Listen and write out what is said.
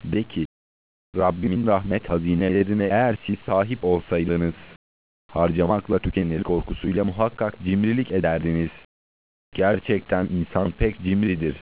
De ki, Rabbimin rahmet hazinelerine eğer siz sahip olsaydınız, harcamakla tükenir korkusuyla muhakkak cimrilik ederdiniz. Gerçekten insan pek cimridir.